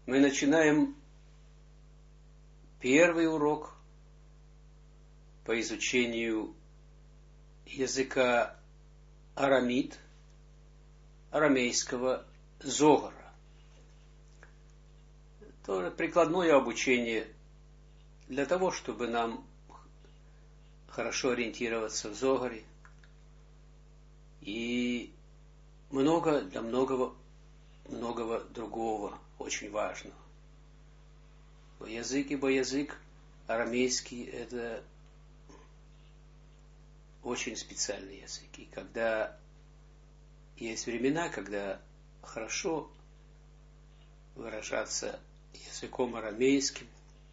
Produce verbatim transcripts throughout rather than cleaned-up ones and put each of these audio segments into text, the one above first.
мы начинаем первый урок по изучению языка арамит, арамейского Зогара. Это прикладное обучение для того, чтобы нам хорошо ориентироваться в Зогаре и много для многого, многого другого очень важного. Бо язык, ибо язык арамейский – это очень специальный язык. И когда есть времена, когда хорошо выражаться языком арамейским,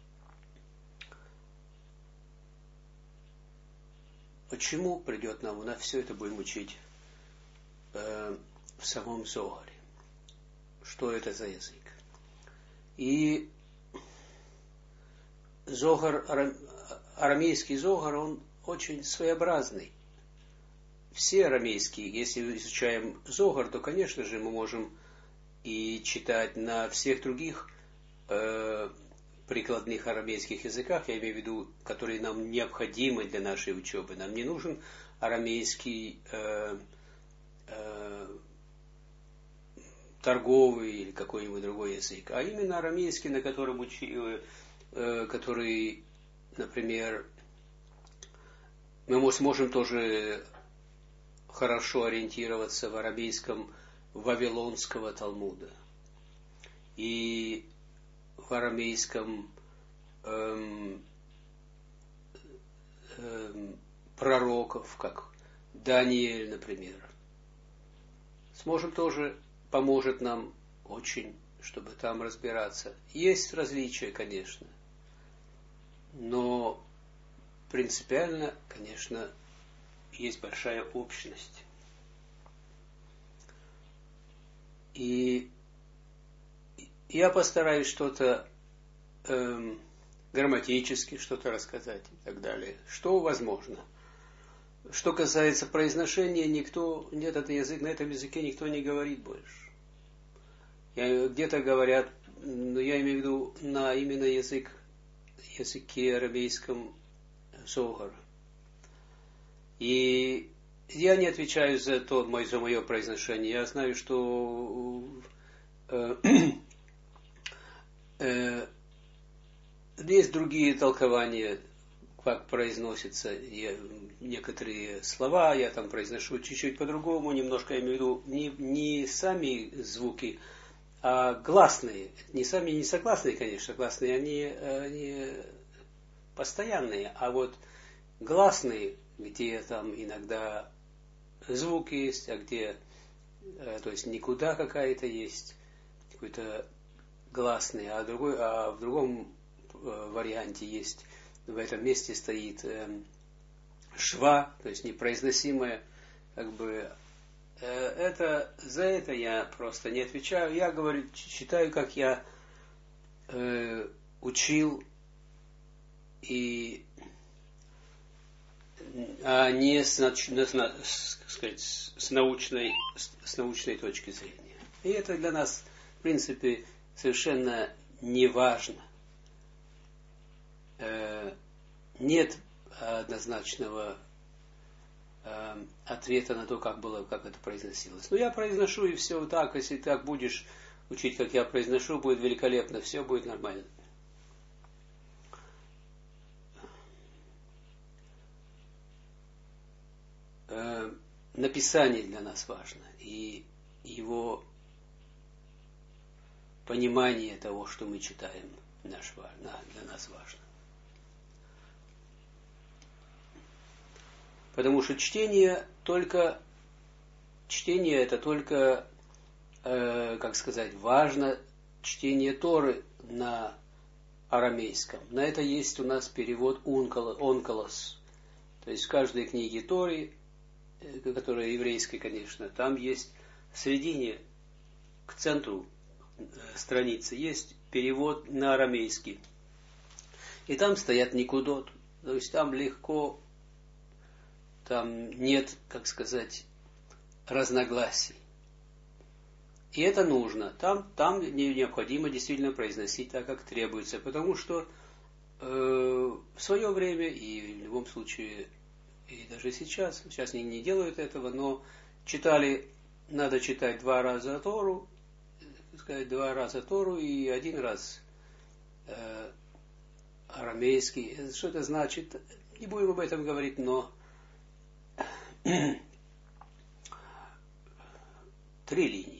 почему придет нам, на все это будем учить э, в самом Зогаре. Что это за язык? И Зогар, арам, арамейский Зогар, он очень своеобразный. Все арамейские, если изучаем Зогар, то, конечно же, мы можем и читать на всех других э, прикладных арамейских языках, я имею в виду, которые нам необходимы для нашей учебы. Нам не нужен арамейский э, э, торговый или какой-нибудь другой язык, а именно арамейский, на котором учи, э, который, например, мы сможем тоже хорошо ориентироваться в арамейском Вавилонского Талмуда и в арамейском эм, эм, пророков, как Даниэль, например. Сможем тоже, поможет нам очень, чтобы там разбираться. Есть различия, конечно, но принципиально, конечно, есть большая общность. И я постараюсь что-то эм, грамматически, что-то рассказать и так далее, что возможно. Что касается произношения, никто, нет, этот язык, на этом языке никто не говорит больше. Я, где-то говорят, но я имею в виду на именно язык, языке арамейском Зогара. И я не отвечаю за то, за мое произношение. Я знаю, что э, э, есть другие толкования, как произносятся я, некоторые слова. Я там произношу чуть-чуть по-другому, немножко, я имею в виду не, не сами звуки, а гласные. Не сами не согласные, конечно, гласные, они, они постоянные, а вот гласные, где там иногда звук есть, а где, то есть никуда какая-то есть, какой-то гласный, а, другой, а в другом варианте есть, в этом месте стоит шва, то есть непроизносимое, как бы, это, за это я просто не отвечаю. Я говорю, читаю, как я э, учил, и а не с, с, сказать, с, научной, с научной точки зрения. И это для нас, в принципе, совершенно не важно. Э, нет однозначного э, ответа на то, как было, как это произносилось. Но я произношу, и все так. Если так будешь учить, как я произношу, будет великолепно, все будет нормально. Э, написание для нас важно, и его понимание того, что мы читаем, наш, для нас важно. Потому что чтение только, чтение это только, э, как сказать, важно чтение Торы на арамейском. На это есть у нас перевод онколос. То есть в каждой книге Торы, э, которая еврейская, конечно, там есть в середине, к центру э, страницы, есть перевод на арамейский. И там стоят никудот. То есть там легко, там нет, как сказать, разногласий. И это нужно. Там, там необходимо действительно произносить так, как требуется. Потому что э, в свое время, и в любом случае, и даже сейчас, сейчас они не делают этого, но читали, надо читать два раза Тору, сказать, два раза Тору и один раз э, арамейский. Что это значит? Не будем об этом говорить, но три линии.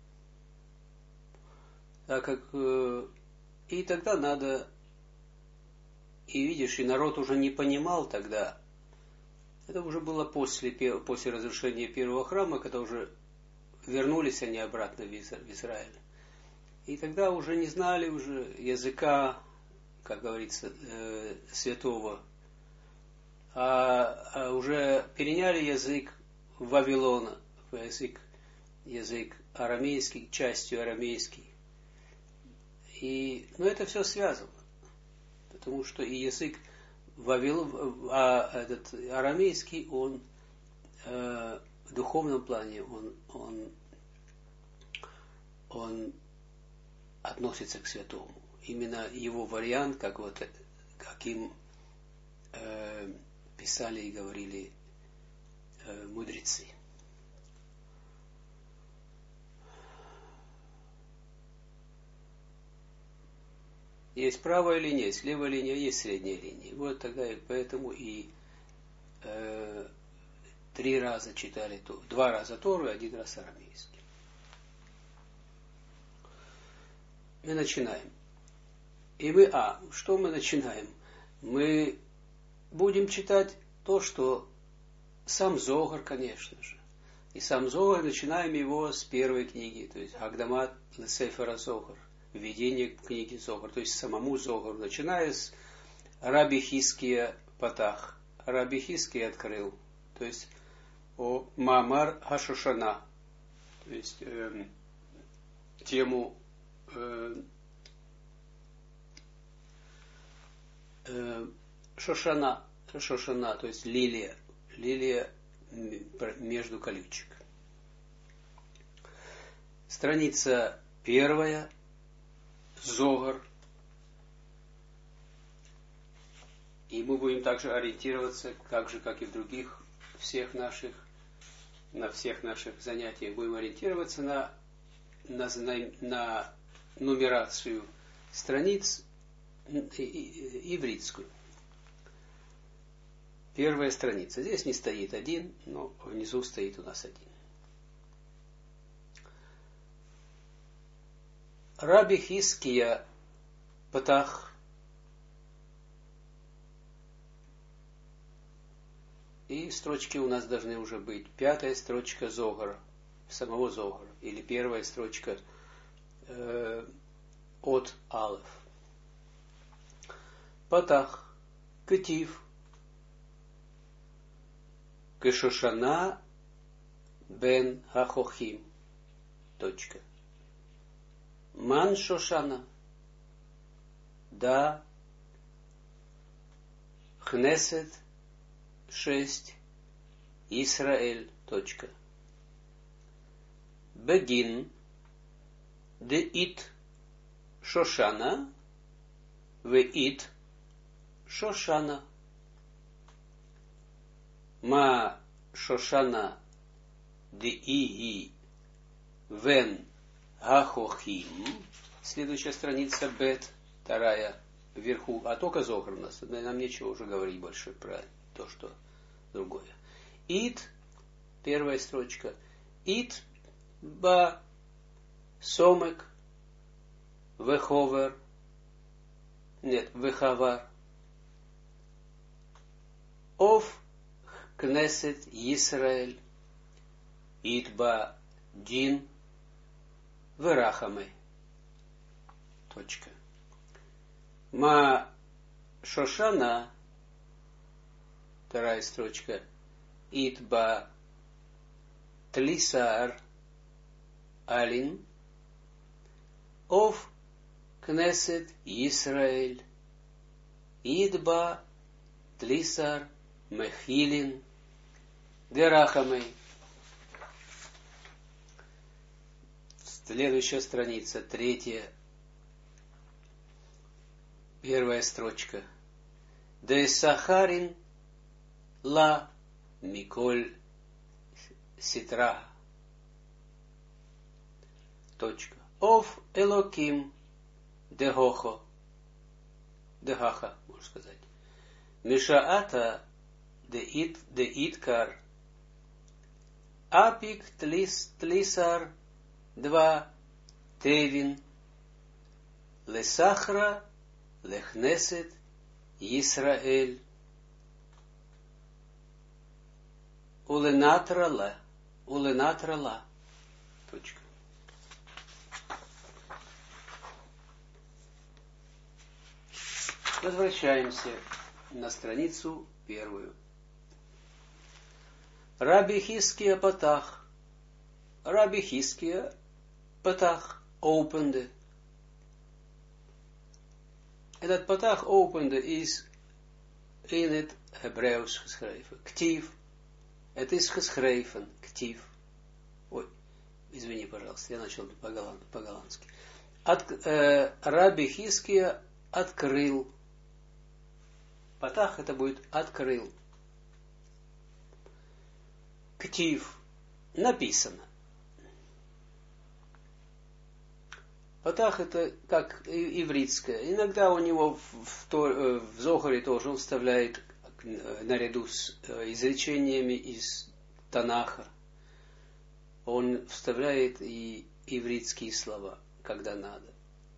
Так как э, и тогда надо, и видишь, и народ уже не понимал тогда. Это уже было после, после разрушения первого храма, когда уже вернулись они обратно в Израиль. И тогда уже не знали уже языка, как говорится, э, святого, а, а уже переняли язык Вавилона, язык, язык арамейский, частью арамейский. И, но это все связано, потому что и язык Вавилон, а этот арамейский, он э, в духовном плане, он, он, он относится к святому. Именно его вариант, как вот, каким э, писали и говорили э, мудрецы. Есть правая линия, есть левая линия, есть средняя линия. Вот тогда и поэтому и э, три раза читали Тору, два раза Тору и один раз арамейский. Мы начинаем. И мы, а, что мы начинаем? Мы будем читать то, что сам Зогар, конечно же. И сам Зогар, начинаем его с первой книги, то есть Агдамат ле-Сефер ха-Зогар. Введение к книге Зогар, то есть самому Зогару, начиная с Раби Хиския Патах. Раби Хиския открыл, то есть о Маамар ха-Шошана, то есть э, тему э, э, Шошана, Шошана, то есть лилия, лилия между колючек. Страница первая. Зогар. И мы будем также ориентироваться, так же, как и в других всех наших, на всех наших занятиях, будем ориентироваться на, на, на, на нумерацию страниц ивритскую. Первая страница. Здесь не стоит один, но внизу стоит у нас один. Раби Хиския Патах. И строчки у нас должны уже быть. Пятая строчка Зогара, самого Зогара. Или первая строчка э, от Алеф. Патах. Кетив. Кешошана бен Хахохим. Точка. Ман Шошана. Да. Хнесет. Шесть. Исраэль. Точка. Бегин. Де ит. Шошана. Ве ит. Шошана. Ма Шошана. Де иги. Вен. Ахохим. Следующая страница Бет, вторая вверху. А только Зогар у нас. Нам нечего уже говорить больше про то, что другое. Ит, первая строчка. Ит ба сомек веховер. Нет, вехавар. Ов кнесет Исраэль. Ит ба дин. Верахамы. Точка. Ма Шошана. Вторая строчка. Итба Тлисар Алин. Ов Кнесет Исраэль. Идба Тлисар Мехилин. Верахамы. Следующая страница, третья, первая строчка. Де сахарин ла миколь ситра. Точка. Ов элоким дехохо. Дехаха, можно сказать. Мишаата де ит де иткар. Апик тлис тлисар два тевин лесахра лехнесет Исраэль уленатрала уленатрала. Точка. Возвращаемся на страницу первую. Раби Хиския Патах. Раби Хиския Патах opened. Этот Патах opened is in het Hebreeuws geschreven. Ктив. Het is geschreven. Ктив. Ой, извини, пожалуйста, я начал по-голландски. От, э, Раби Хиския открыл. Патах это будет открыл. Ктив. Написано. Патах это как ивритское. Иногда у него в, в, в Зохаре тоже он вставляет наряду с изречениями из Танаха. Он вставляет и ивритские слова, когда надо.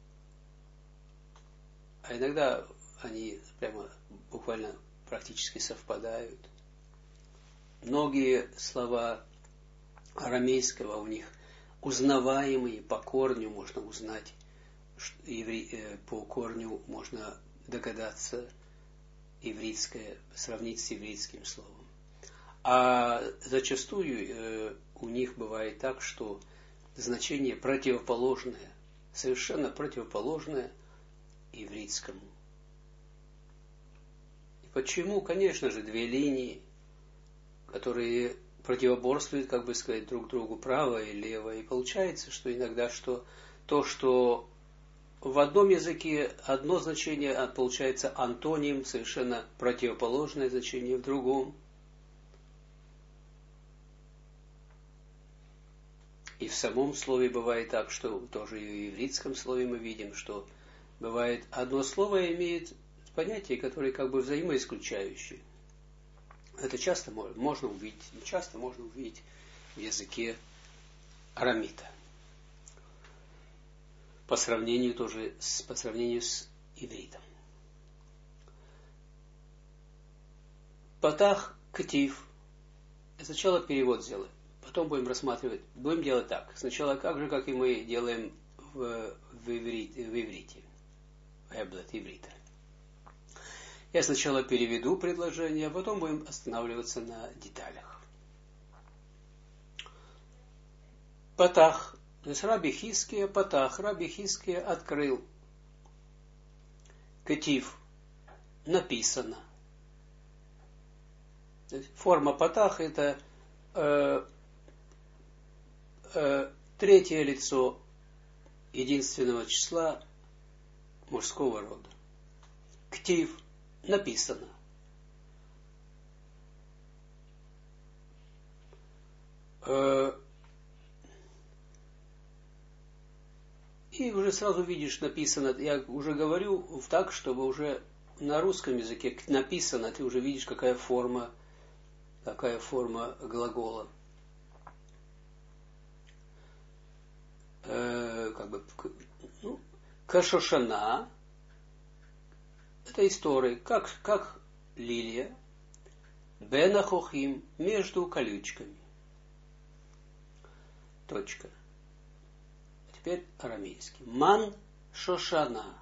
А иногда они прямо буквально практически совпадают. Многие слова арамейского у них узнаваемые, по корню можно узнать, иври, по корню можно догадаться ивритское, сравнить с ивритским словом. А зачастую э, у них бывает так, что значение противоположное, совершенно противоположное ивритскому. И почему? Конечно же, две линии, которые противоборствуют, как бы сказать, друг другу, правое и левое. И получается, что иногда что то, что в одном языке одно значение, а получается антоним, совершенно противоположное значение в другом. И в самом слове бывает так, что тоже и в ивритском слове мы видим, что бывает одно слово имеет понятие, которое как бы взаимоисключающее. Это часто можно увидеть, часто можно увидеть в языке арамита. По сравнению тоже с, по сравнению с ивритом. Патах ктив. Сначала перевод сделаем. Потом будем рассматривать. Будем делать так. Сначала так же, как и мы делаем в, в, иврите, в иврите. Эблет иврита. Я сначала переведу предложение, а потом будем останавливаться на деталях. Патах. То есть Раби Хиския Патах. Раби Хиския открыл. Кетив. Написано. То есть форма Патах это э, э, третье лицо единственного числа мужского рода. Ктив. Написано. И уже сразу видишь написано, я уже говорю так, чтобы уже на русском языке написано, ты уже видишь, какая форма, какая форма глагола. Как бы, ну, кашошана. Это история, как, как лилия, бенахохим, между колючками. Точка. А теперь арамейский. Ман шошана.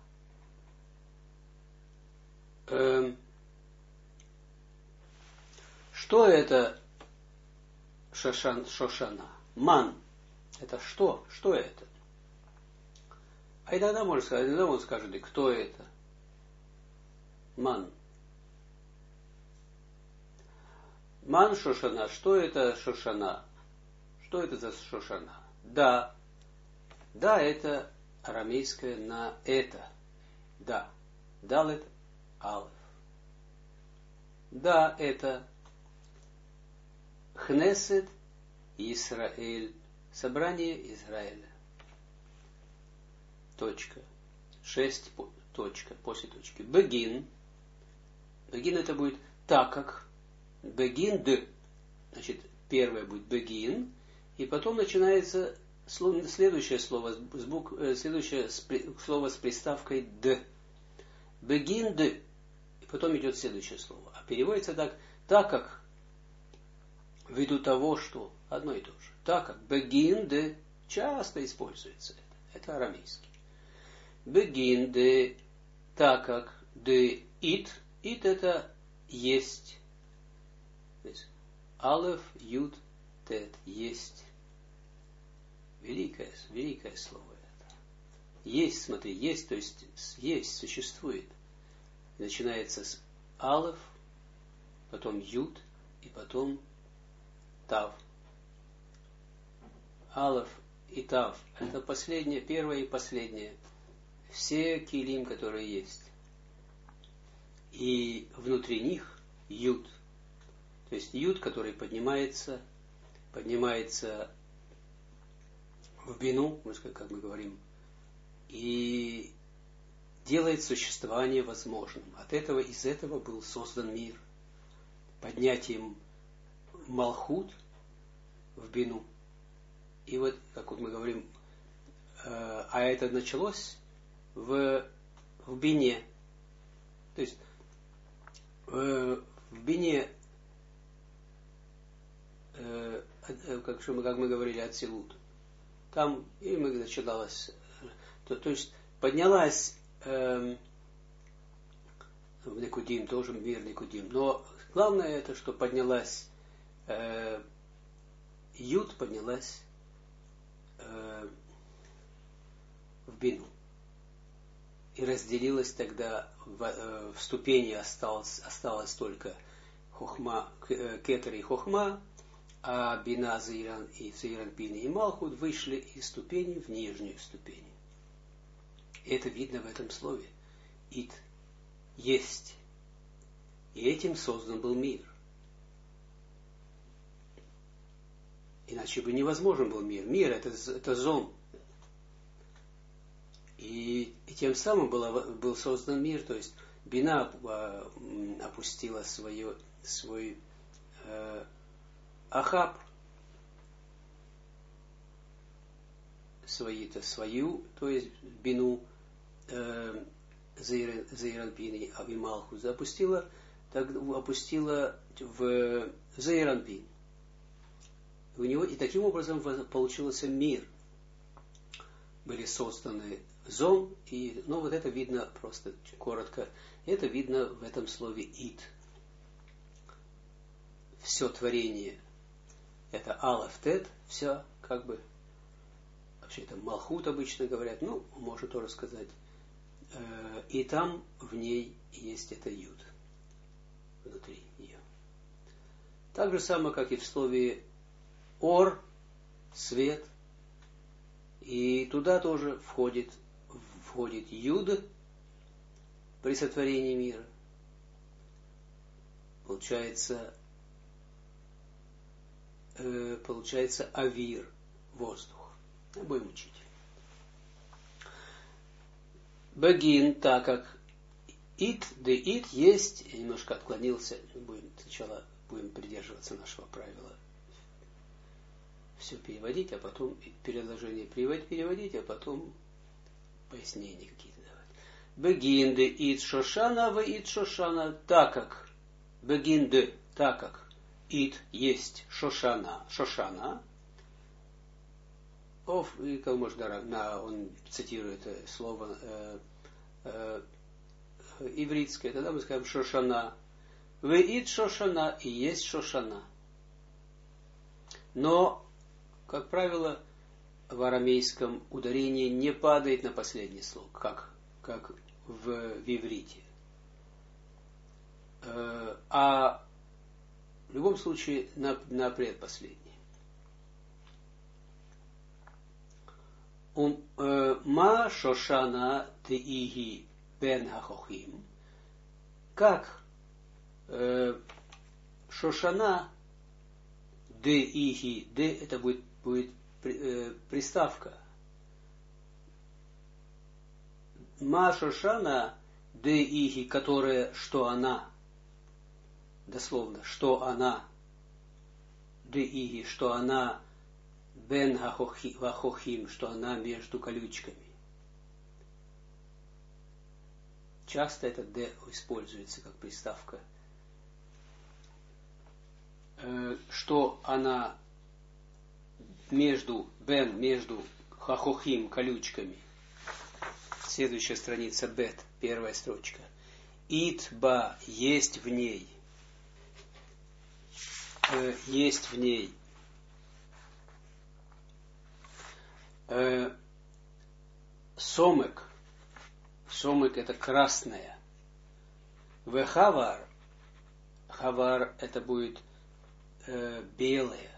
Эм, что это шошан, шошана? Ман. Это что? Что это? А иногда можно сказать, иногда он скажет, и кто это? Ман. Ман Шошана. Что это Шошана? Что это за Шошана? Да. Да, это арамейское на это. Да. Далет алеф. Да, это Хнесет Исраэль. Собрание Израиля. Точка. Шесть точка. После точки. Бегин. Бегин это будет так как. Бегин д. Значит, первое будет бегин. И потом начинается следующее слово, с букв, следующее слово с приставкой д. Бегин д. И потом идет следующее слово. А переводится так, так как, ввиду того, что одно и то же. Так как бегин д часто используется это. Это арамейский. Бегин д, так как д ит. Ит это есть. Алеф, Юд, Тет. Есть. Великое, великое слово это. Есть, смотри, есть, то есть есть, существует. И начинается с Алеф, потом Юд и потом Тав. Алеф и Тав – это последнее, первое и последнее. Все килим, которые есть. И внутри них Юд. То есть Юд, который поднимается, поднимается в бину, как мы говорим, и делает существование возможным. От этого, из этого был создан мир. Поднятием Малхут в бину. И вот, как вот мы говорим, э, а это началось в, в бине. То есть э, в бине, э, как, как мы говорили, Ацилут. Там и мы начиналось, то, то есть поднялась э, в Никудим, тоже мир Никудим. Но главное это, что поднялась э, Юд, поднялась э, в бину. И разделилась тогда, в, э, в ступени осталось, осталось только хохма, кетер и хохма, а бина, заиран и заиранпин и малхут вышли из ступени в нижнюю ступень. И это видно в этом слове. Ит. Есть. И этим создан был мир. Иначе бы невозможен был мир. Мир это, это зон. И, и тем самым было, был создан мир. То есть бина опустила свое, свой э, Ахаб, свои-то свою, то есть бину э, Заиранпин и Малхут запустила, так, опустила в Заиранпин. У него и таким образом получился мир. Были созданы зон, и, ну вот это видно просто коротко, это видно в этом слове ит. Все творение. Это алеф, тет, все, как бы, вообще это малхут обычно говорят, ну, можно тоже сказать. И там в ней есть это юд, внутри нее. Так же самое, как и в слове ор, свет, и туда тоже входит, входит юд при сотворении мира. Получается, получается авир, воздух. Будем учить. Бегин, так как ит, да ит есть, я немножко отклонился, будем сначала будем придерживаться нашего правила. Все переводить, а потом переложение переводить, переводить, а потом пояснения какие-то давать. Бегин, да ит шошана, в ит шошана, так как бегин, да, так как ит есть Шошана. Шошана. Оф, и как можно, на, он цитирует слово э, э, ивритское, тогда мы скажем Шошана. Вы ит Шошана и есть Шошана. Но, как правило, в арамейском ударение не падает на последний слог, как, как в, в иврите. Э, а в любом случае на, на предпоследний. Ма Шошана Теиги Бен Хахохим. Как э, Шошана Де Иги, Де это будет, будет э, приставка. Ма Шошана Де Иги, которая, что она, дословно, что она, Де Иги, что она Бен Хахохим, что она между колючками. Часто этот «де» используется как приставка. Что она между Бен, между Хахохим, колючками. Следующая страница Бет, первая строчка. Итба, есть в ней. Есть в ней. Сомек. Сомек это красная. Вехавар. Хавар это будет э, белая.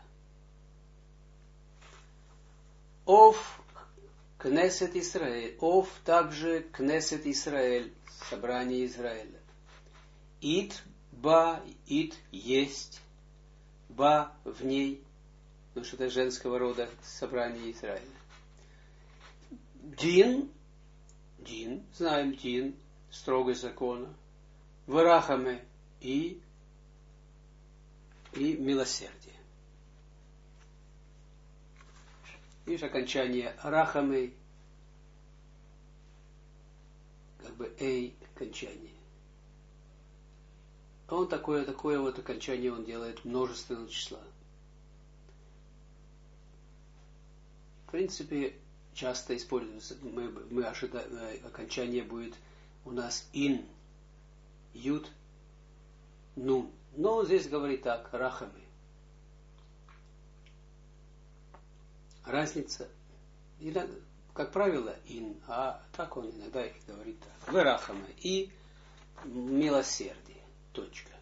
Ов Кнесет Исраэль. Ов также Кнесет Исраэль. Собрание Израиля. Ит ба. Ит есть. Ба в ней. Потому что это женского рода собрание Израиля. Дин, Дин, знаем Дин, строгость закона, Варахаме и, и милосердие. Видишь, окончание Рахаме, как бы Эй, окончание. А он такое, такое вот окончание он делает множественного числа. В принципе, часто используется, мы, мы ожидаем, окончание будет у нас ин, ют, нун. Но он здесь говорит так, рахами. Разница, иногда, как правило, ин, а так он иногда и говорит так. Варахами и милосердие. Точка.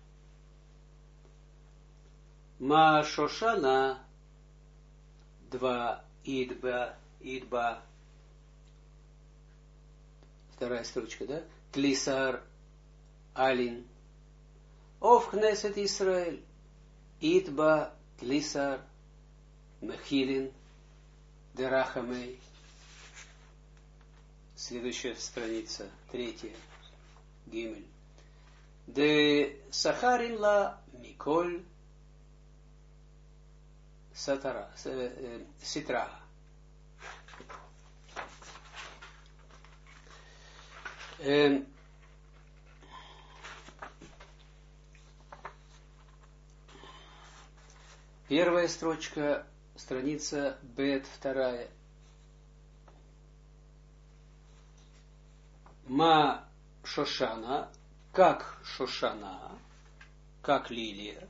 Ма Шошана два идба Идба. Вторая строчка, да? Тлисар Алин. Ов Кнесет Исраэль. Идба Тлисар Мехилин Дерахамей. Следующая страница, третья. Гимель. Де Сахарин ла Миколь Сатара Ситра. Первая строчка, страница Бет, вторая. Ма Шошана, как Шошана, как лилия.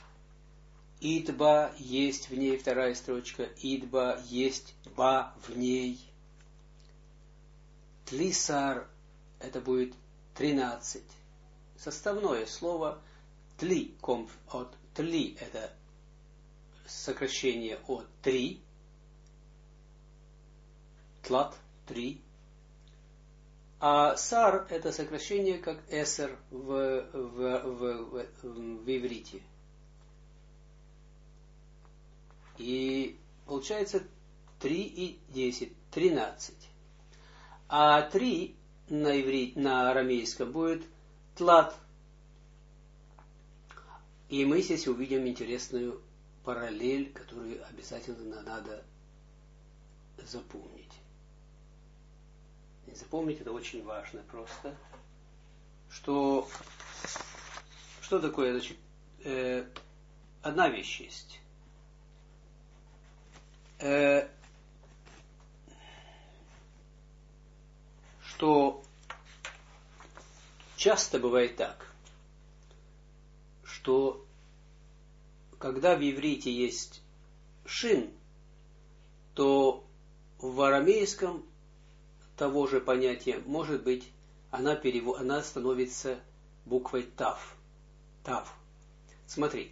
Идба, есть в ней, вторая строчка. Идба, есть ба в ней. Тлисар, это будет тринадцать. Составное слово тли, комф, от тли, это сокращение от три. Тлат, три. А сар это сокращение как эсер в, в, в, в, в иврите. И получается три и десять, тринадцать. А три на иврите, на арамейском будет тлат. И мы здесь увидим интересную параллель, которую обязательно надо запомнить. И запомнить это очень важно просто. Что, что такое? Значит, э, одна вещь есть. Э, что часто бывает так, что когда в иврите есть шин, то в арамейском того же понятия, может быть, она, перев... она становится буквой тав. Тав. Смотри.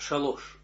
шалош.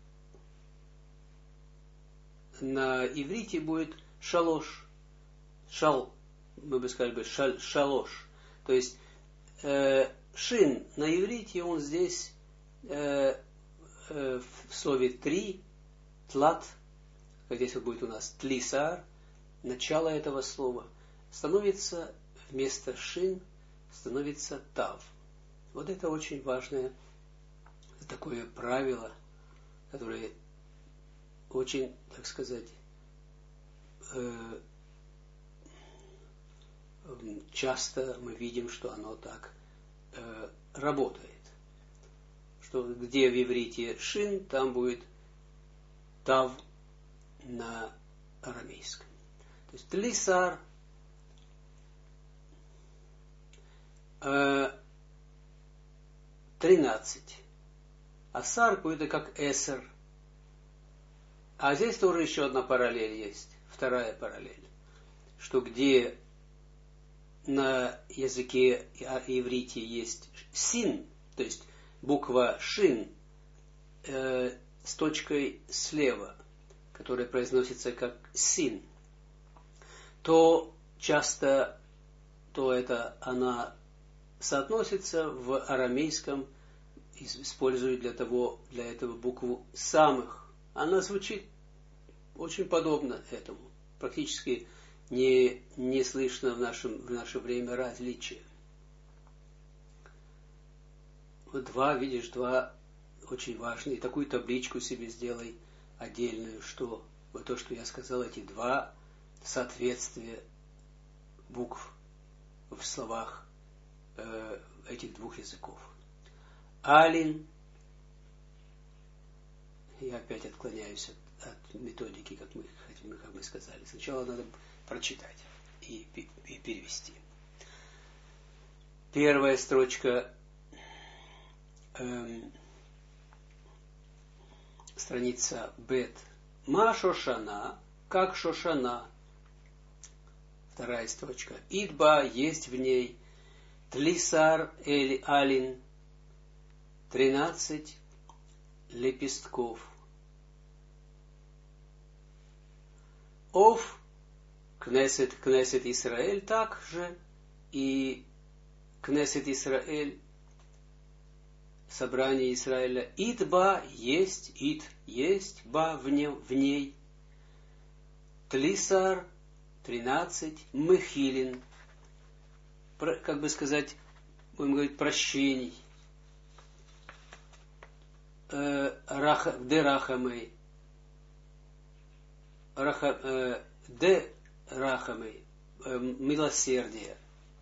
На иврите будет шалош. Шал, мы бы сказали бы шаль, шалош. То есть э, шин на иврите, он здесь э, э, в слове три, тлат, здесь вот будет у нас тлисар, начало этого слова, становится вместо шин, становится тав. Вот это очень важное такое правило, которое очень, так сказать, э, часто мы видим, что оно так э, работает. Что где в иврите шин, там будет тав на арамейском. То есть тлисар э, тринадцать. А сар будет как эсер. А здесь тоже еще одна параллель есть. Вторая параллель. Что где на языке иврите есть син, то есть буква шин э, с точкой слева, которая произносится как син, то часто то это она соотносится в арамейском, используют для того, для этого букву самых. Она звучит очень подобно этому. Практически не, не слышно в, нашем, в наше время различия. Вот два, видишь, два очень важные. Такую табличку себе сделай отдельную, что вот то, что я сказал, эти два соответствия букв в словах э, этих двух языков. Алин. Я опять отклоняюсь от, от методики, как мы, как мы сказали. Сначала надо прочитать и, и перевести. Первая строчка эм, страница Бет. Ма Шошана, как Шошана. Вторая строчка. Идба, есть в ней. Тлисар эль алин. Тринадцать лепестков. Ов, Кнесет, Кнесет Исраэль, также и Кнесет Исраэль, собрание Израиля. Идба, есть, ид, есть, ба, в, нем, в ней. Тлисар, тринадцать, мехилин, про, как бы сказать, будем говорить, прощений. Раха, де рахамей, раха, э, де рахамей, э, милосердие.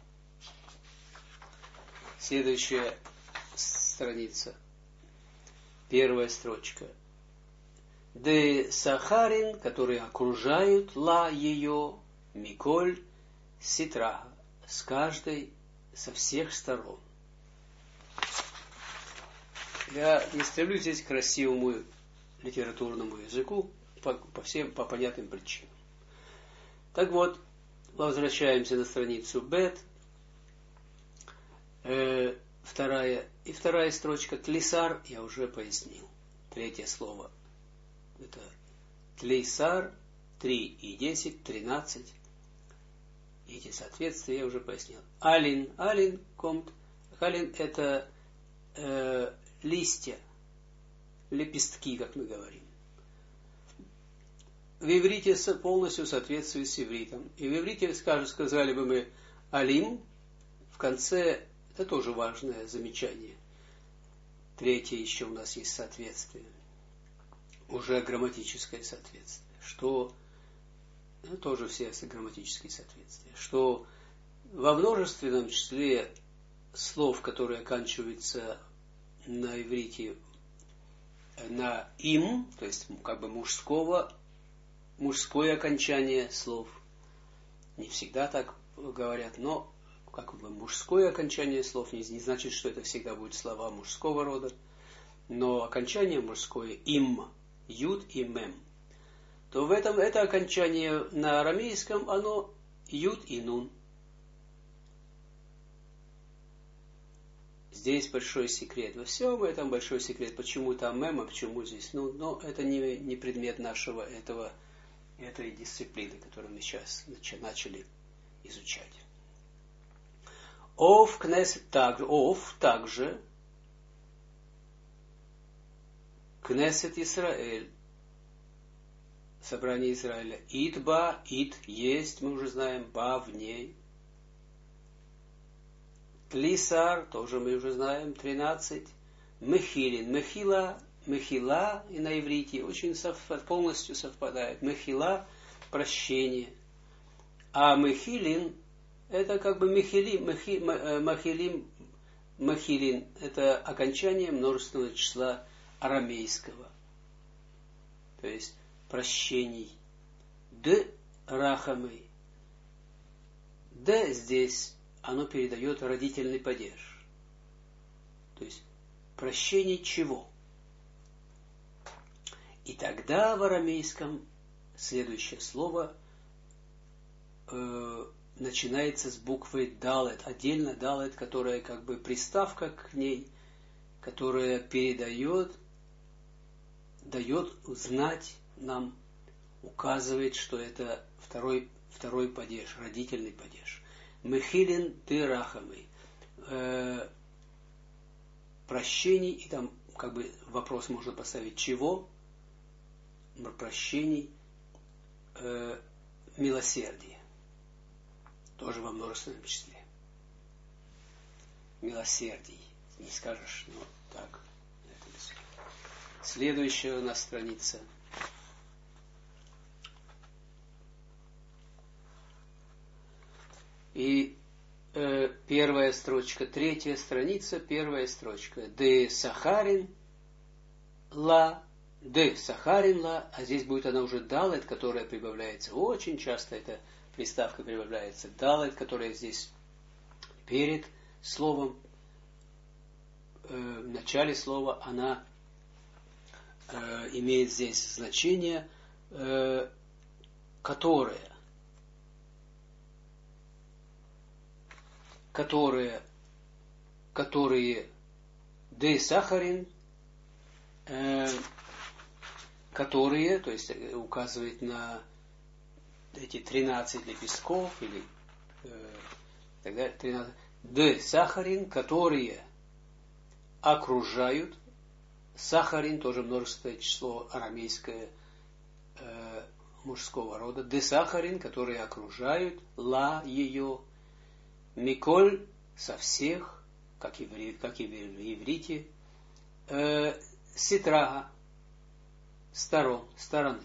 Следующая страница, первая строчка. Де сахарин, которые окружают ла ее, миколь ситра, с каждой, со всех сторон. Я не стремлюсь здесь к красивому литературному языку по, по всем, по понятным причинам. Так вот, возвращаемся на страницу Бет. Э, вторая, и вторая строчка Тлисар, я уже пояснил. Третье слово. Это Тлисар, три и десять, тринадцать. Эти соответствия я уже пояснил. Алин, Алин, комт. Алин это э, листья, лепестки, как мы говорим. В иврите полностью соответствует с ивритом. И в иврите, скажем, сказали бы мы алим, в конце, это тоже важное замечание. Третье еще у нас есть соответствие. Уже грамматическое соответствие. Что, ну, тоже все грамматические соответствия. Что во множественном числе слов, которые оканчиваются на иврите на им, то есть как бы мужского, мужское окончание слов. Не всегда так говорят, но как бы мужское окончание слов не, не значит, что это всегда будут слова мужского рода, но окончание мужское им, юд и мем, то в этом это окончание на арамейском, оно юд и нун. Здесь большой секрет. Во всем этом большой секрет. Почему там мем, а почему здесь? Ну, но это не, не предмет нашего этого, этой дисциплины, которую мы сейчас начали изучать. Ов кнесет также, ов также Кнесет Исраэль, собрание Израиля. Итба, ит есть, мы уже знаем, ба в ней. Тлисар, тоже мы уже знаем, тринадцать. Мехилин, мехила, мехила и на иврите очень совпад, полностью совпадает. Мехила, прощение. А мехилин, это как бы мехилим, мехи, махилим, махилин, это окончание множественного числа арамейского. То есть прощений. Д рахамы. Д здесь оно передает родительный падеж. То есть прощение чего? И тогда в арамейском следующее слово э, начинается с буквы далет. Отдельно далет, которая как бы приставка к ней, которая передает, дает знать нам, указывает, что это второй, второй падеж, родительный падеж. Мехилин ты рахамы. Э, прощений, и там как бы вопрос можно поставить, чего? Прощений, э, милосердие. Тоже во множественном числе. Милосердие. Не скажешь, но так. Следующая у нас страница. И э, первая строчка, третья страница, первая строчка. Де сахарин ла, де сахарин ла, а здесь будет она уже далет, которая прибавляется. Очень часто эта приставка прибавляется. Далет, которая здесь перед словом, э, в начале слова, она э, имеет здесь значение, э, которое которые, которые де сахарин, э, которые, то есть указывает на эти тринадцать лепестков или э, тогда тринадцать, де сахарин, которые окружают, сахарин тоже множественное число арамейское э, мужского рода, де сахарин, которые окружают, ла ее, Миколь со всех, как и в, как и в иврите, э, ситрага, сторон, стороны.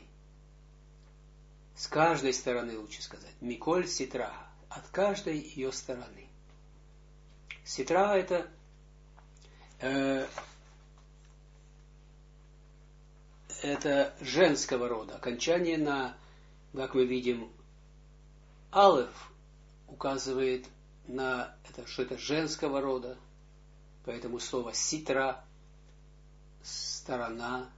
С каждой стороны, лучше сказать. Миколь ситрага, от каждой ее стороны. Ситрага это э, это женского рода. Окончание на, как мы видим, алеф указывает на это, что это женского рода, поэтому слово ситра, сторона,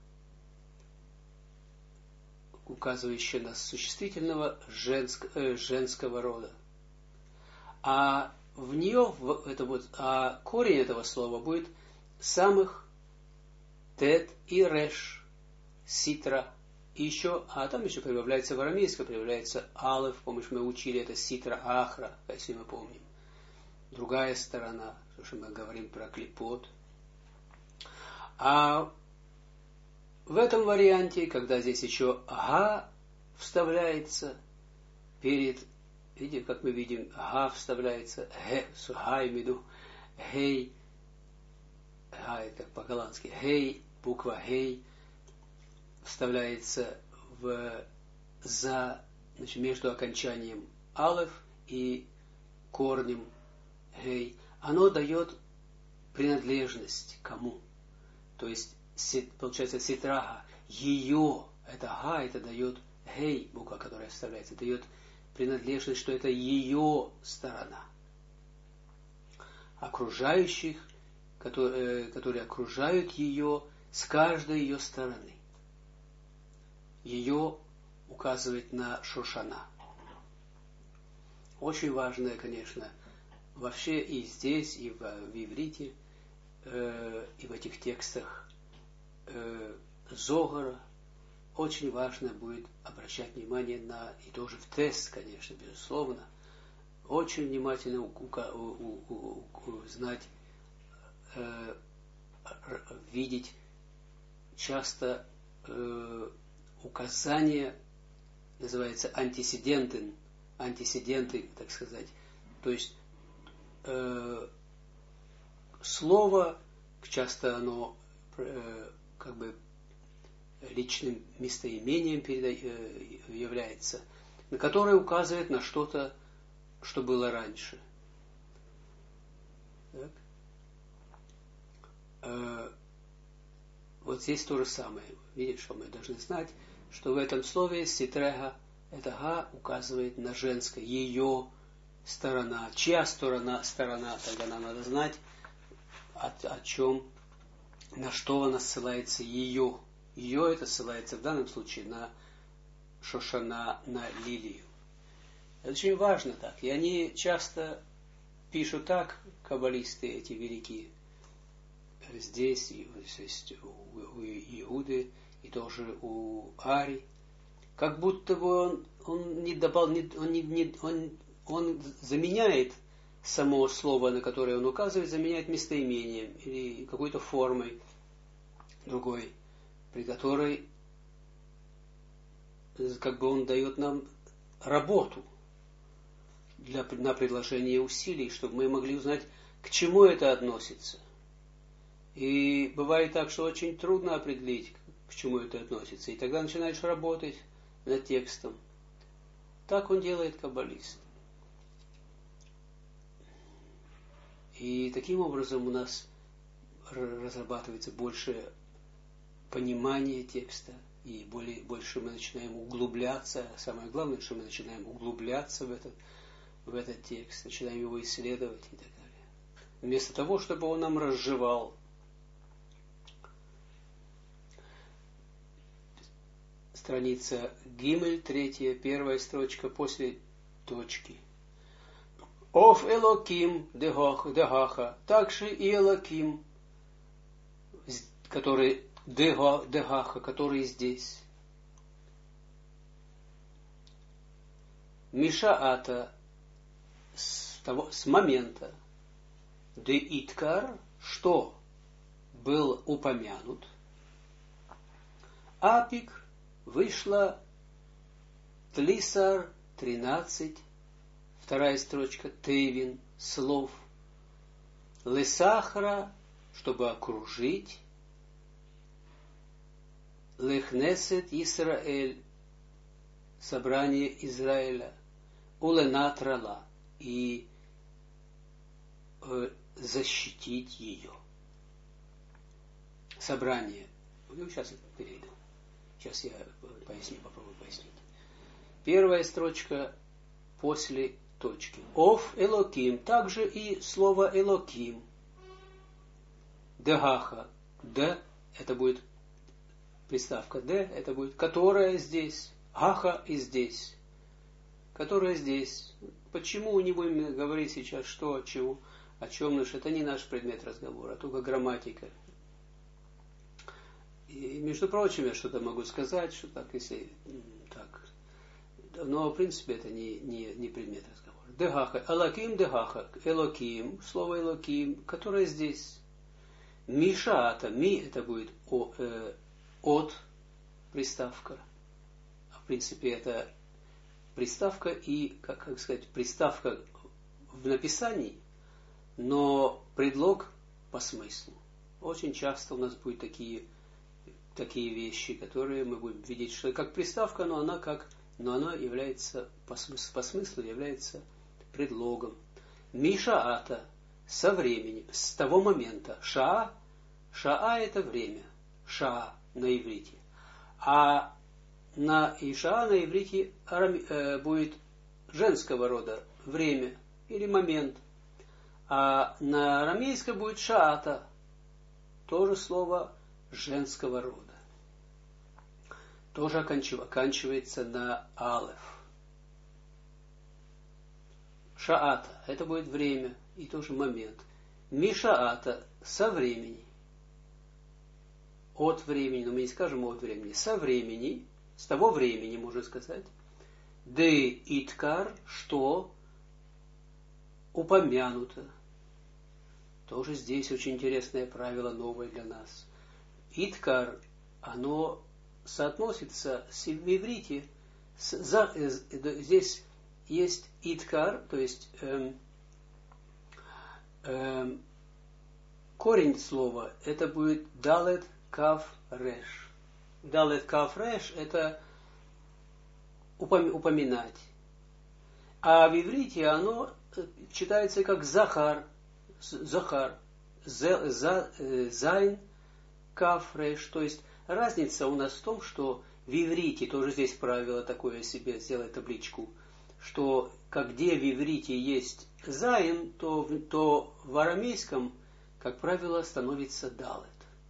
указывающее на существительного женск, э, женского рода. А в нее, в, это вот, а корень этого слова будет самых тет и реш, ситра. И еще, а там еще прибавляется в арамейском, прибавляется алеф, помнишь, мы учили это ситра ахра, если мы помним. Другая сторона, потому что мы говорим про клипот. А в этом варианте, когда здесь еще га вставляется перед, видите, как мы видим, га вставляется, ге, с га имею в виду, гей, га это по-голландски, гей, буква гей вставляется в, за, значит, между окончанием алеф и корнем гей, оно дает принадлежность кому? То есть, получается, ситрага, ее, это га, это дает гей, буква, которая вставляется, дает принадлежность, что это ее сторона. Окружающих, которые, которые окружают ее с каждой ее стороны. Ее указывает на Шошана. Очень важное, конечно, вообще и здесь, и в, в иврите, э, и в этих текстах э, Зогара очень важно будет обращать внимание на, и тоже в тест, конечно, безусловно, очень внимательно у, у, у, у, знать, э, видеть часто э, указания, называется антисиденты, антисиденты, так сказать. То есть э, слово, часто оно э, как бы личным местоимением переда- э, является, на которое указывает на что-то, что было раньше. Так? Э, вот здесь то же самое. Видите, что мы должны знать, что в этом слове ситрега, это га указывает на женское, ее сторона. Чья сторона, сторона, тогда нам надо знать, о, о чем, на что она ссылается ее. Ее это ссылается в данном случае на Шошана, на лилию. Это очень важно так. И они часто пишут так, каббалисты эти великие, здесь, и, то есть у, у Иуды, и тоже у Ари, как будто бы он, он не добавил, не, он, не, не, он, он заменяет само слово, на которое он указывает, заменяет местоимением или какой-то формой другой, при которой как бы он дает нам работу для, на предложение усилий, чтобы мы могли узнать, к чему это относится. И бывает так, что очень трудно определить, к чему это относится. И тогда начинаешь работать над текстом. Так он делает каббалист. И таким образом у нас разрабатывается больше понимание текста, и более, больше мы начинаем углубляться. Самое главное, что мы начинаем углубляться в этот, в этот текст, начинаем его исследовать и так далее. Вместо того, чтобы он нам разжевал. Страница Гимель, третья, первая строчка, после точки. Оф Элоким Дегаха, также и Элоким, который Дегаха, который здесь. Мишаата, с, того, с момента, де Иткар, что был упомянут, Апик, вышла Тлисар, тринадцать, вторая строчка, Тейвин, слов, Лесахра, чтобы окружить, Лехнесет Исраэль, собрание Израиля, Уленатрала, и э, защитить ее. Собрание. Сейчас я перейду. Сейчас я поясню, попробую пояснить. Первая строчка после точки. Оф Элоким. Также и слово Элоким. Дегаха. Д. Это будет приставка Д. Это будет которая здесь. Аха и здесь. Которая здесь. Почему не будем говорить сейчас что, о чего, о чем наш. Это не наш предмет разговора, а только грамматика. И, между прочим, я что-то могу сказать, что так, если так. Но, в принципе, это не, не, не предмет разговора. Дегаха. Элоким Дегаха. Элоким. Слово Элоким, которое здесь. Мишаата. Ми это будет о, э, от приставка. А в принципе, это приставка и, как, как сказать, приставка в написании, но предлог по смыслу. Очень часто у нас будут такие такие вещи, которые мы будем видеть, что как приставка, но она как, но она является по смыслу, по смыслу является предлогом. Мишаата, со временем, с того момента. Шаа, шаа это время, шаа на иврите. А на иша на иврите э, будет женского рода время или момент. А на арамейском будет шаата, тоже слово женского рода. Тоже оканчивается на алеф. Шаата, это будет время и тоже момент. Мишаата, со времени. От времени, но мы не скажем от времени, со времени, с того времени, можно сказать. Де иткар, что упомянуто. Тоже здесь очень интересное правило, новое для нас. Иткар, оно соотносится с, в иврите, с, за, э, здесь есть иткар, то есть эм, эм, корень слова, это будет далет кав реш. Далет кав реш это упом, упоминать. А в иврите оно читается как захар, захар, за, за, э, зайн, кав реш, то есть разница у нас в том, что в иврите, тоже здесь правило такое себе, сделать табличку, что как где в иврите есть зайн, то, то в арамейском, как правило, становится далет.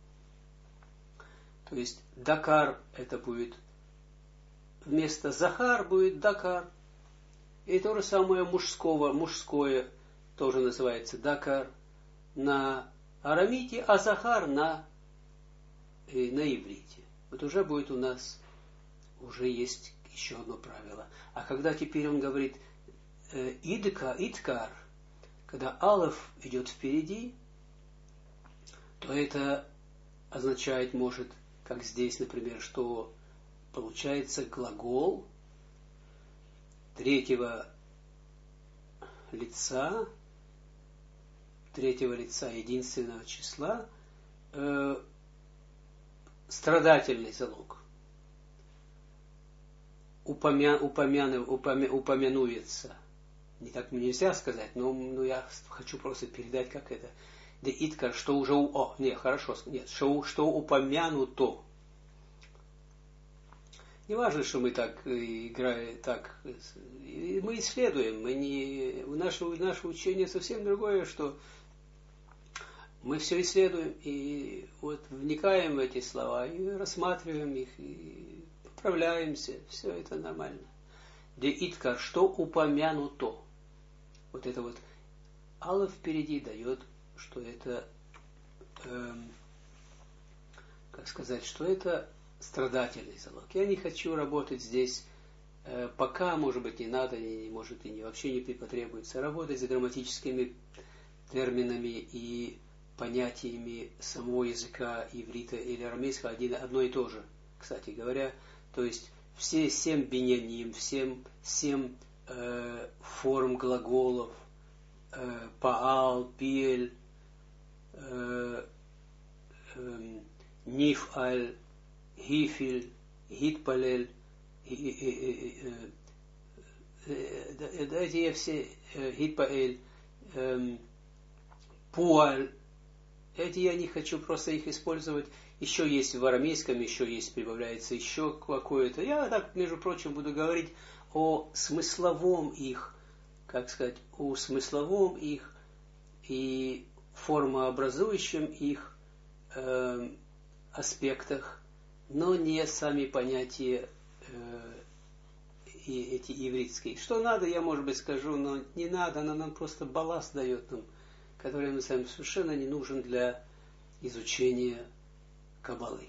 То есть дакар это будет, вместо захар будет дакар. И то же самое мужского, мужское тоже называется дакар на арамите, а захар на на иврите. Вот уже будет у нас, уже есть еще одно правило. А когда теперь он говорит э, идка, иткар, когда алеф идет впереди, то это означает, может, как здесь, например, что получается глагол третьего лица, третьего лица единственного числа, э, страдательный залог. Упомя, упомя, упомя, упомянуется. Не так нельзя сказать, но, но я хочу просто передать, как это. Да иткар, что уже... О, нет, хорошо, нет, что, что упомянуто. Не важно, что мы так играем, так... Мы исследуем, мы не... Наше, наше учение совсем другое, что... Мы все исследуем и вот вникаем в эти слова и рассматриваем их, и поправляемся. Все это нормально. Де иткар, что упомянуто. Вот это вот алеф впереди дает, что это, эм, как сказать, что это страдательный залог. Я не хочу работать здесь, э, пока, может быть, не надо, не, может и не, вообще не потребуется работать с грамматическими терминами и понятиями самого языка иврита или арамейского один, одно и то же, кстати говоря. То есть все семь биняним, всем, семь э, форм глаголов, э, паал, пиэль, э, э, нифаль, гифиль, гитпалель, эти все, гитпаэль, пуаль. Эти я не хочу просто их использовать. Еще есть в арамейском, еще есть, прибавляется еще какое-то. Я так, между прочим, буду говорить о смысловом их, как сказать, о смысловом их и формообразующем их э, аспектах, но не сами понятия э, и эти ивритские. Что надо, я, может быть, скажу, но не надо, она нам просто балласт дает нам, который нам совершенно не нужен для изучения Каббалы.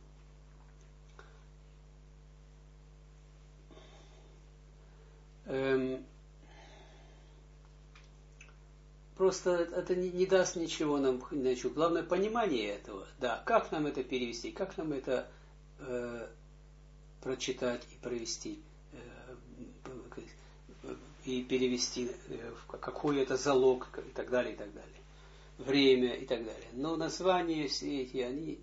Эм, просто это не, не даст ничего нам, значит, главное понимание этого. Да, как нам это перевести, как нам это э, прочитать и провести, э, и перевести, э, в какой это залог, и так далее, и так далее. Время и так далее. Но названия все эти, они,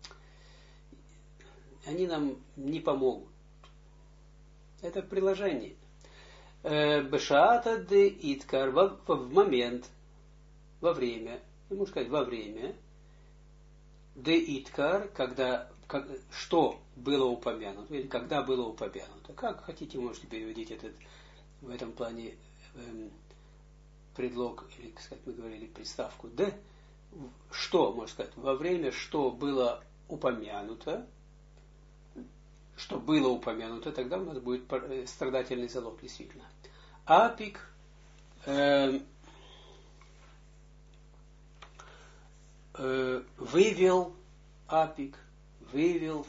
они нам не помогут. Это приложение. Бешаата де иткар, в момент, во время, можно сказать, во время, де иткар, когда, как, что было упомянуто, или когда было упомянуто. Как хотите, можете переводить этот, в этом плане эм, предлог, или, как сказать, мы говорили приставку де, что, можно сказать, во время, что было упомянуто, что было упомянуто, тогда у нас будет страдательный залог, действительно. Апик, э, э, вывел, апик, вывел.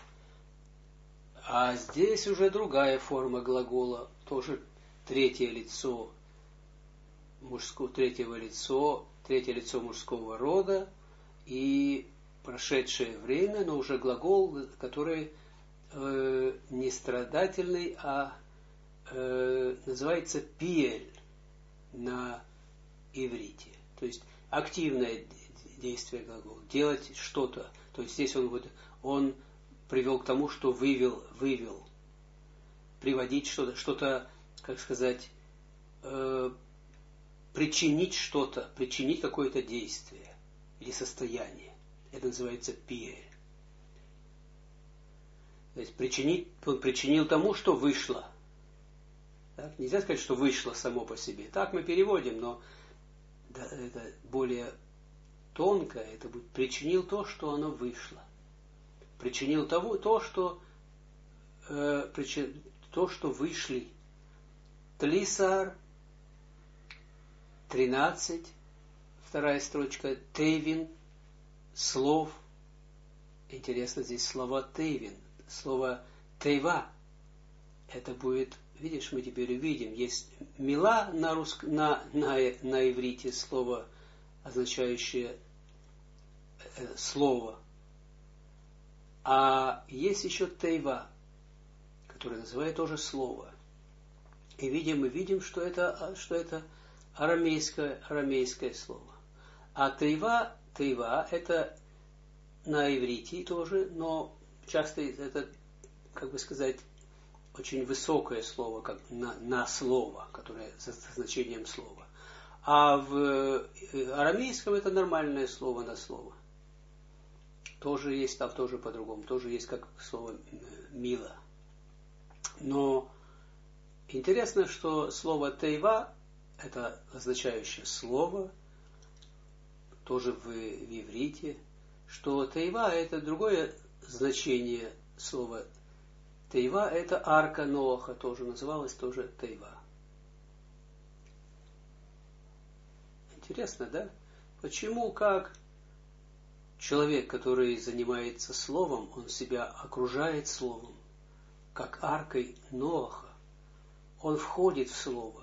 А здесь уже другая форма глагола, тоже третье лицо мужского, третьего лицо, третье лицо мужского рода и прошедшее время, но уже глагол, который э, не страдательный, а э, называется пиэль на иврите. То есть активное действие глагола, делать что-то. То есть здесь он, вот, он привел к тому, что вывел, вывел, приводить что-то, что-то, как сказать, э, причинить что-то, причинить какое-то действие или состояние. Это называется пиэль. То есть причинить, он причинил тому, что вышло. Так? Нельзя сказать, что вышло само по себе. Так мы переводим, но да, это более тонко, это будет причинил то, что оно вышло. Причинил того, то, что э, причин, то, что вышли. Тлисар, тринадцать, вторая строчка, Тейвин, слов. Интересно, здесь слова Тейвин, слово Тейва. Это будет, видишь, мы теперь увидим, есть мила на, руск... на, на, на иврите, слово, означающее э, слово. А есть еще Тейва, которое называет тоже слово. И видим, мы видим, что это, что это арамейское, арамейское слово. А Тейва, Тейва, это на иврите тоже, но часто это, как бы сказать, очень высокое слово, как на, на слово, которое со значением слова. А в арамейском это нормальное слово на слово. Тоже есть, там тоже по-другому, тоже есть как слово мило. Но интересно, что слово тейва, это означающее слово, тоже в, в иврите, что тейва это другое значение слова тейва, это арка Ноаха, тоже называлась тоже тейва. Интересно, да? Почему, как человек, который занимается словом, он себя окружает словом, как аркой Ноаха, он входит в слово,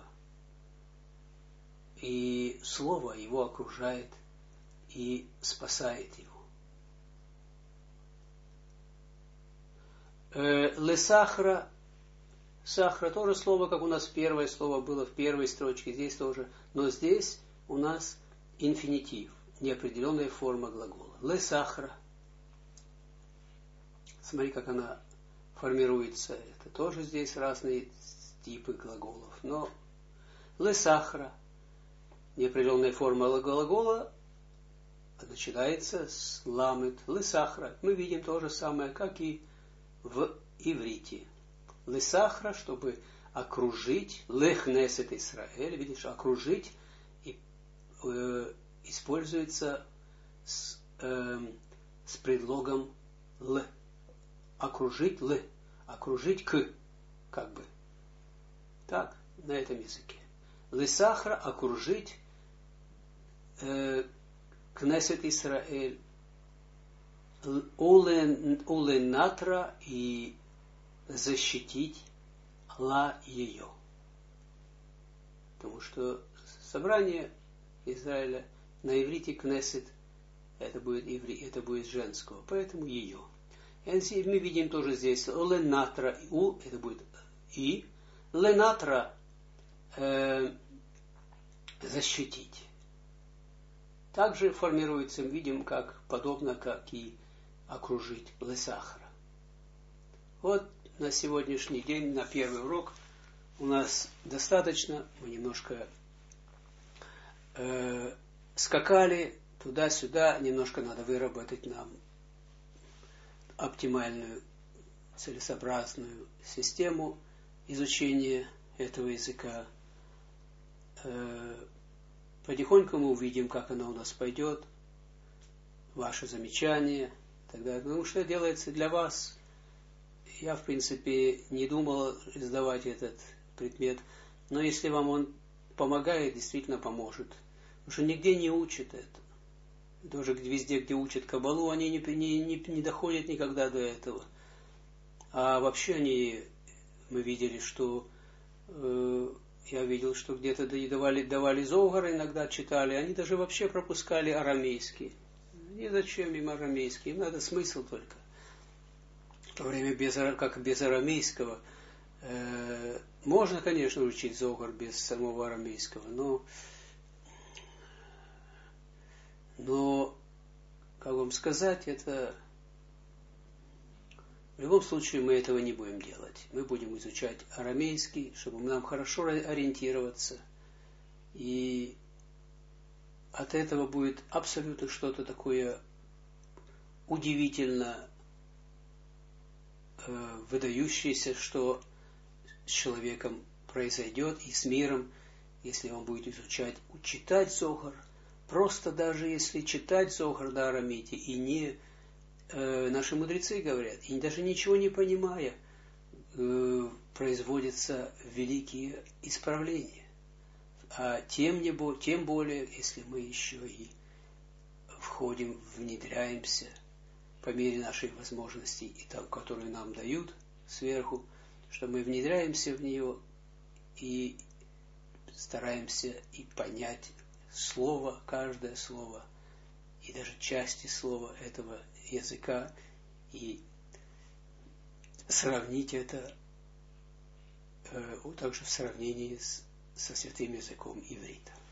и слово его окружает и спасает его. Э, лесахра, сахра тоже слово, как у нас первое слово было в первой строчке, здесь тоже, но здесь у нас инфинитив, неопределенная форма глагола. Лесахра. Смотри, как она формируется. Это тоже здесь разные типы глаголов. Но лесахра, неопределенная форма глагола, начинается с ламет. Лесахра. Мы видим то же самое, как и в иврите. Лесахра, чтобы окружить, лехнесет Исраэль, видишь, окружить, и, э, используется с, э, с предлогом л. Окружить л. Окружить к, как бы. Так, на этом языке. Лесахра, окружить, э, Кнесет Исраэль, уленатра, и защитить ла ее. Потому что собрание Израиля на иврите Кнесет, это будет, иври, это будет женского, поэтому ее. И мы видим тоже здесь уленатра, у, это будет и, ленатра, э, защитить. Также формируется, мы видим, как подобно, как и окружить лесахра. Вот на сегодняшний день, на первый урок у нас достаточно. Мы немножко э, скакали туда-сюда, немножко надо выработать нам оптимальную, целесообразную систему изучения этого языка. Э, Потихоньку мы увидим, как оно у нас пойдет, ваши замечания, тогда, потому что делается для вас. Я, в принципе, не думал сдавать этот предмет, но если вам он помогает, действительно поможет. Потому что нигде не учат это. Тоже везде, где учат Кабалу, они не, не, не, не доходят никогда до этого. А вообще они, мы видели, что э, я видел, что где-то давали, давали Зогар, иногда читали, они даже вообще пропускали арамейский. И зачем им арамейский? Им надо смысл только. В то время, без, как без арамейского, э, можно, конечно, учить Зогар без самого арамейского, но, но, как вам сказать, это... В любом случае мы этого не будем делать. Мы будем изучать арамейский, чтобы нам хорошо ориентироваться. И от этого будет абсолютно что-то такое удивительно э, выдающееся, что с человеком произойдет и с миром, если он будет изучать, читать Зогар. Просто даже если читать Зогар на арамите и не... Наши мудрецы говорят, и даже ничего не понимая, э, производятся великие исправления. А тем, не, тем более, если мы еще и входим, внедряемся по мере нашей возможностей, и там, которые нам дают сверху, что мы внедряемся в нее и стараемся и понять слово, каждое слово, и даже части слова этого языка, и сравнить это э, также в сравнении с, со святым языком иврита.